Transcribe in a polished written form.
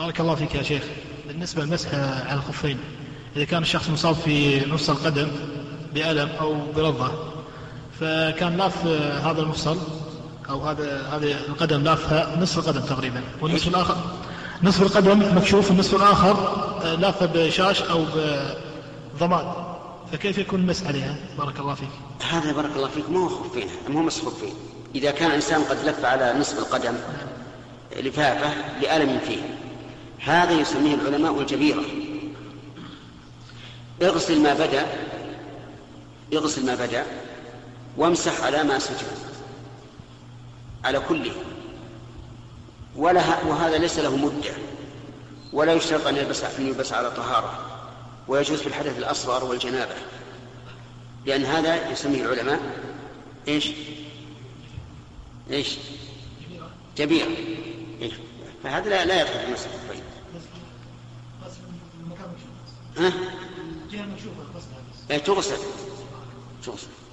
بارك الله فيك يا شيخ. بالنسبة للمسح على الخفين، إذا كان الشخص مصاب في نص القدم بألم أو برضة، فكان لاف هذا المفصل أو هذه القدم لافها نصف القدم تقريبا، والنصف الآخر نصف القدم مكشوف، والنصف الآخر لافها بشاش أو بضماد، فكيف يكون المسح عليها؟ بارك الله فيك. هذا بارك الله فيك مو خفين، مو مسح خفين. إذا كان الإنسان قد لف على نصف القدم لفافة لألم فيه، هذا يسميه العلماء الجبيرة. اغسل ما بدأ وامسح على ما سجد على كله، وهذا ليس له مدة، ولا يشترط أن يلبس على طهارة، ويجوز في الحدث الأصغر والجنابة، لأن هذا يسميه العلماء إيش جبيرة. فهذا لا يدخل في مسح الخفين. تغسل